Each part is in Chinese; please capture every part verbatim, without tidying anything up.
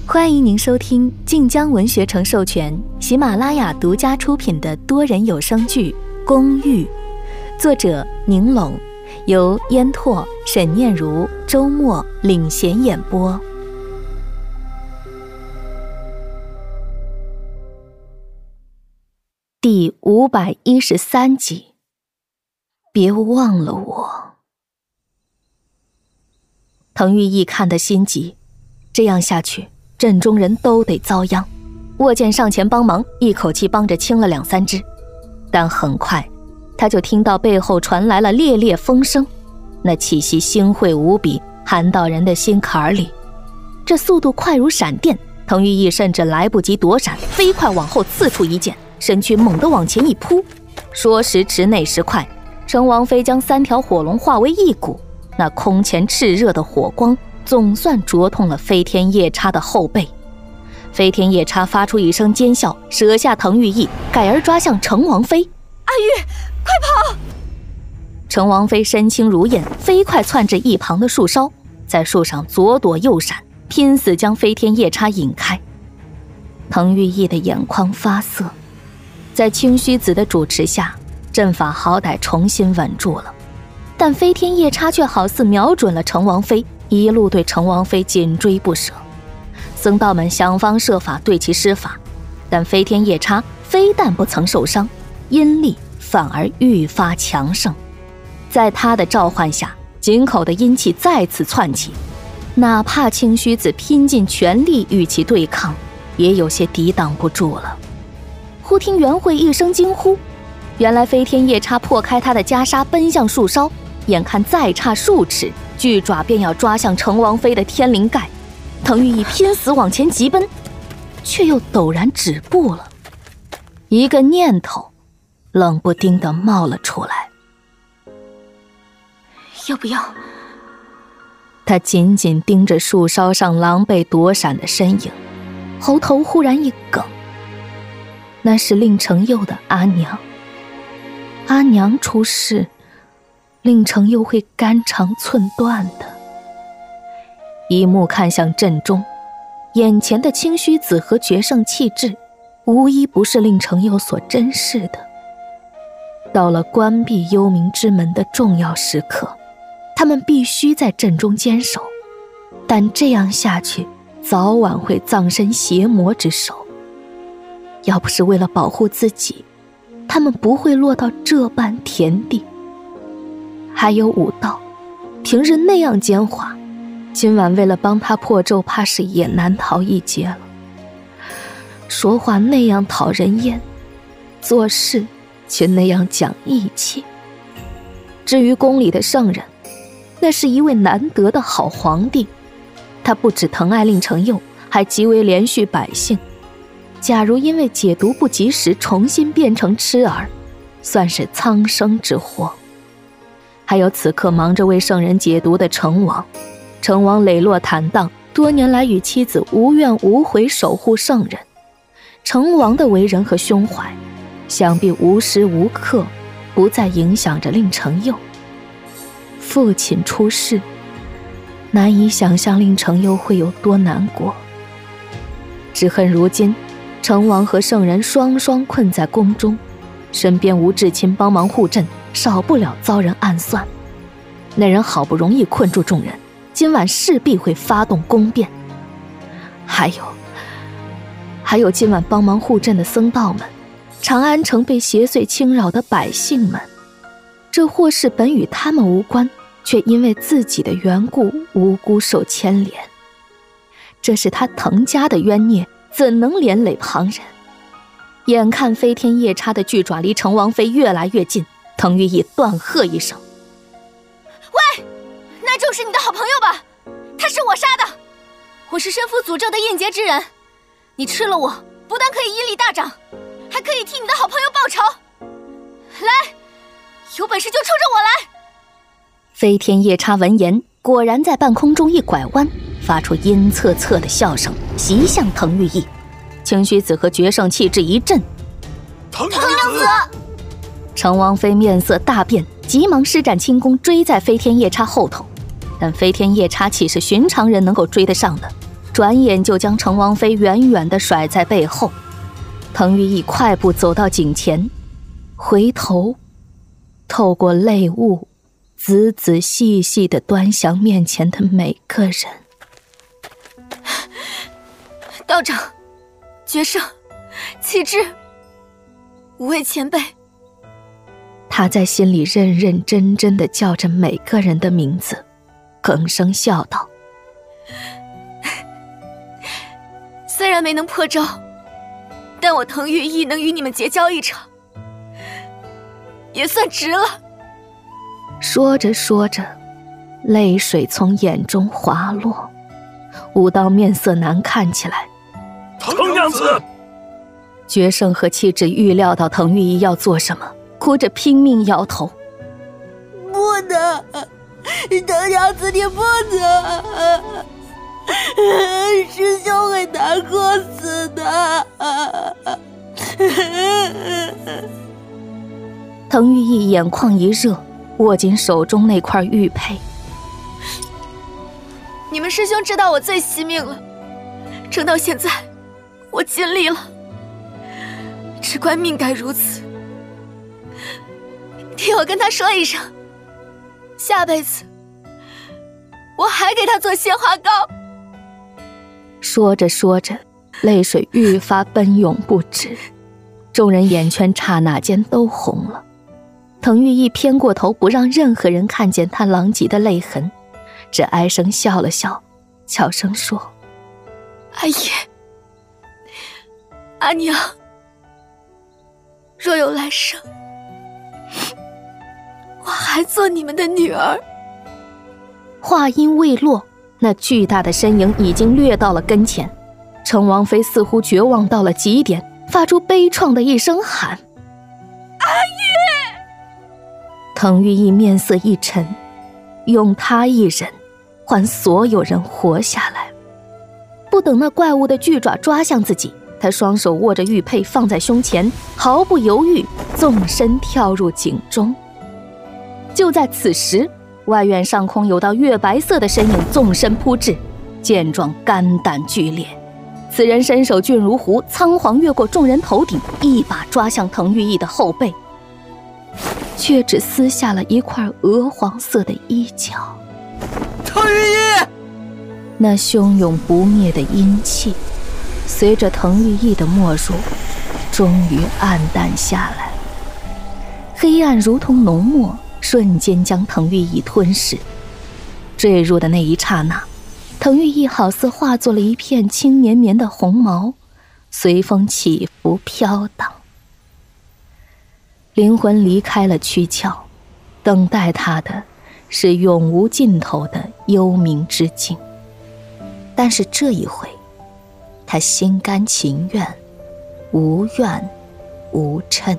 欢迎您收听晋江文学城授权、喜马拉雅独家出品的多人有声剧《公寓》，作者宁拢，由烟拓、沈念如、周末领衔演播。第五百一十三集，别忘了我。滕玉义看得心急，这样下去镇中人都得遭殃。握剑上前帮忙，一口气帮着清了两三只，但很快他就听到背后传来了烈烈风声，那气息腥秽无比，寒到人的心坎里。这速度快如闪电，滕玉义甚至来不及躲闪，飞快往后刺出一剑，身躯猛地往前一扑。说时迟那时快，陈王妃将三条火龙化为一股，那空前炽热的火光总算灼痛了飞天夜叉的后背。飞天夜叉发出一声尖笑，舍下滕玉义，改而抓向程王妃。 阿玉，快跑！ 程王妃身轻如燕，飞快窜至一旁的树梢，在树上左躲右闪，拼死将飞天夜叉引开。滕玉义的眼眶发涩，在清虚子的主持下，阵法好歹重新稳住了，但飞天夜叉却好似瞄准了程王妃，一路对程王妃紧追不舍。僧道们想方设法对其施法，但飞天夜叉非但不曾受伤，阴力反而愈发强盛。在他的召唤下，井口的阴气再次窜起，哪怕清虚子拼尽全力与其对抗，也有些抵挡不住了。忽听袁慧一声惊呼，原来飞天夜叉破开他的袈裟，奔向树梢，眼看再差数尺，巨爪便要抓向程王妃的天灵盖。滕玉义拼死往前急奔，却又陡然止步了。一个念头冷不丁地冒了出来， 要不要？ 他紧紧盯着树梢上狼狈躲闪的身影，喉头忽然一梗。那是令程佑的阿娘，阿娘出事，令程佑会肝肠寸断的。一目看向阵中，眼前的清虚子和决胜气质，无一不是令程佑所珍视的。到了关闭幽冥之门的重要时刻，他们必须在阵中坚守，但这样下去，早晚会葬身邪魔之手。要不是为了保护自己，他们不会落到这般田地。还有武道，平日那样奸猾，今晚为了帮他破咒，怕是也难逃一劫了。说话那样讨人厌，做事却那样讲义气。至于宫里的圣人，那是一位难得的好皇帝，他不只疼爱令程佑，还极为怜恤百姓。假如因为解毒不及时重新变成痴儿，算是苍生之祸。还有此刻忙着为圣人解毒的成王，成王磊落坦荡，多年来与妻子无怨无悔守护圣人。成王的为人和胸怀，想必无时无刻不再影响着令程佑。父亲出事，难以想象令程佑会有多难过。只恨如今成王和圣人双双困在宫中，身边无至亲帮忙护阵，少不了遭人暗算。那人好不容易困住众人，今晚势必会发动宫变。还有还有今晚帮忙护阵的僧道们，长安城被邪祟侵扰的百姓们，这祸事本与他们无关，却因为自己的缘故无辜受牵连。这是他滕家的冤孽，怎能连累旁人？眼看飞天夜叉的巨爪离程王妃越来越近，滕玉义断喝一声： 喂，那就是你的好朋友吧？他是我杀的，我是身负诅咒的应劫之人，你吃了我，不但可以威力大涨，还可以替你的好朋友报仇。来，有本事就冲着我来！ 飞天夜叉闻言，果然在半空中一拐弯，发出阴恻恻的笑声，袭向滕玉义。清虚子和决胜气质一震， 滕滕娘子！ 程王妃面色大变，急忙施展轻功追在飞天夜叉后头，但飞天夜叉岂是寻常人能够追得上的？ 转眼就将程王妃远远地甩在背后。滕玉义快步走到井前，回头透过泪雾仔仔细细地端详面前的每个人。 道长、决胜、启智，五位前辈。 他在心里认认真真地叫着每个人的名字，哽声笑道： 虽然没能破招，但我滕玉义能与你们结交一场，也算值了。 说着说着，泪水从眼中滑落，武道面色难看起来。 滕娘子， 决胜和气质预料到滕玉义要做什么，哭着拼命摇头： 不能，滕娘子你不能，师兄会难过死的。 滕玉义眼眶一热，握紧手中那块玉佩。 你们师兄知道我最惜命了，撑到现在我尽力了，只怪命该如此。替我跟他说一声，下辈子我还给他做鲜花糕。 说着说着，泪水愈发奔涌不止，众人眼圈刹那间都红了。滕玉义偏过头，不让任何人看见他狼藉的泪痕，只哀声笑了笑，悄声说： 阿爷、阿娘，若有来生，我还做你们的女儿。 话音未落，那巨大的身影已经掠到了跟前。程王妃似乎绝望到了极点，发出悲怆的一声喊： 阿爷！ 滕玉义面色一沉，用他一人换所有人活下来。不等那怪物的巨爪抓向自己，他双手握着玉佩放在胸前，毫不犹豫纵身跳入井中。就在此时，外院上空有道月白色的身影纵身扑至，健壮肝胆俱裂。此人身手俊如狐，仓皇越过众人头顶，一把抓向滕玉义的后背，却只撕下了一块鹅黄色的衣角。 滕玉义！ 那汹涌不灭的阴气随着滕玉义的没入，终于暗淡下来。黑暗如同浓墨，瞬间将滕玉义吞噬。坠入的那一刹那，滕玉义好似化作了一片轻绵绵的红毛，随风起伏飘荡。灵魂离开了躯壳，等待他的是永无尽头的幽冥之境。但是这一回，他心甘情愿，无怨无嗔。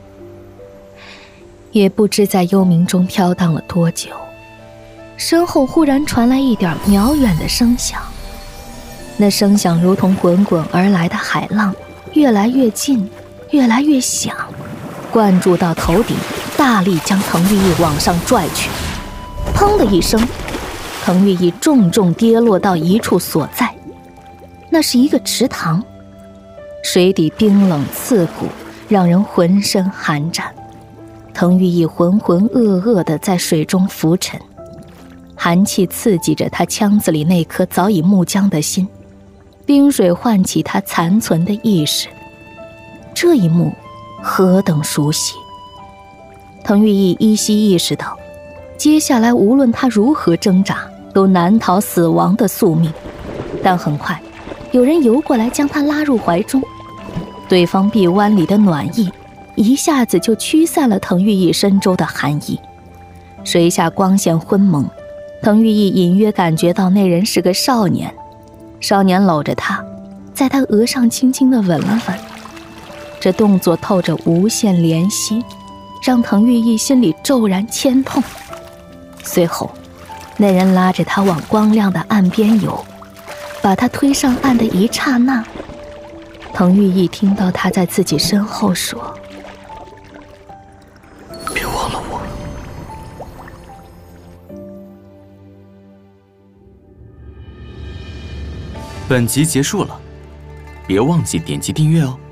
也不知在幽冥中飘荡了多久，身后忽然传来一点渺远的声响，那声响如同滚滚而来的海浪，越来越近，越来越响，灌注到头顶，大力将滕玉义往上拽去。砰的一声，滕玉义重重跌落到一处所在，那是一个池塘，水底冰冷刺骨，让人浑身寒战。滕玉义浑浑噩噩地在水中浮沉，寒气刺激着他腔子里那颗早已木僵的心，冰水唤起他残存的意识。这一幕何等熟悉！滕玉义依稀意识到，接下来无论他如何挣扎，都难逃死亡的宿命。但很快，有人游过来将他拉入怀中，对方臂弯里的暖意一下子就驱散了滕玉义身周的寒意。水下光线昏蒙，滕玉义隐约感觉到那人是个少年。少年搂着他，在他额上轻轻地吻了吻，这动作透着无限怜惜，让滕玉义心里骤然牵痛。随后，那人拉着他往光亮的岸边游，把他推上岸的一刹那，滕玉义听到他在自己身后说： 别忘了我。 本集结束了，别忘记点击订阅哦。